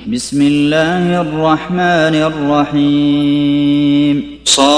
بسم الله الرحمن الرحيم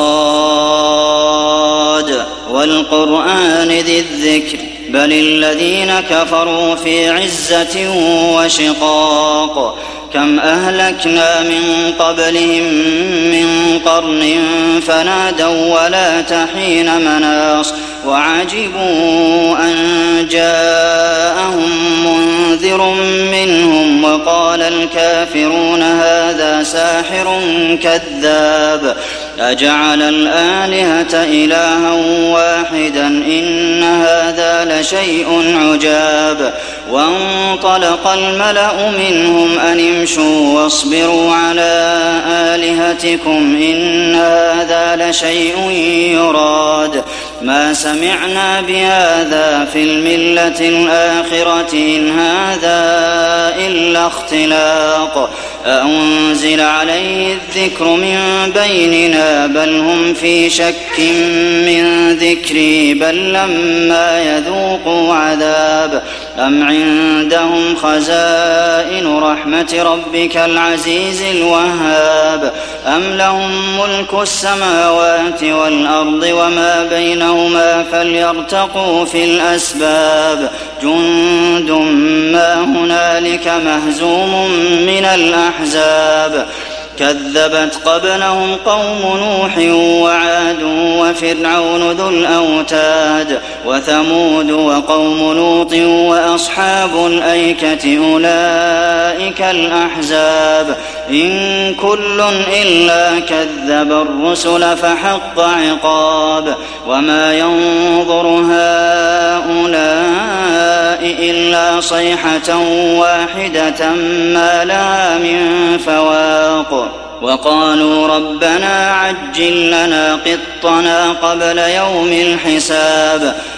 صاد والقرآن ذي الذكر بل الذين كفروا في عزة وشقاق كم أهلكنا من قبلهم من قرن فنادوا ولا تحين مناص وعجبوا أن جاءهم منذر منهم وقال الكافرون هذا ساحر كذاب أجعل الآلهة إلها واحدا إن هذا لشيء عجاب وانطلق الملأ منهم أن امشوا واصبروا على آلهتكم إن هذا لشيء يراد ما سمعنا بهذا في الملة الآخرة إن هذا إلا اختلاق أأنزل عليه الذكر من بيننا بل هم في شك من ذكري بل لما يذوقوا عذاب أم عندهم خزائن رحمة ربك العزيز الوهاب أم لهم ملك السماوات والأرض وما بينهما فليرتقوا في الأسباب جند ما هنالك مهزوم من الأحزاب كذبت قبلهم قوم نوح وعاد وفرعون ذو الأوتاد وثمود وقوم لوط وأصحاب الأيكة أولئك الأحزاب إن كل إلا كذب الرسل فحق عقاب وما ينظر هؤلاء إلا صيحة واحدة ما لها من فواق وقالوا ربنا عجل لنا قطنا قبل يوم الحساب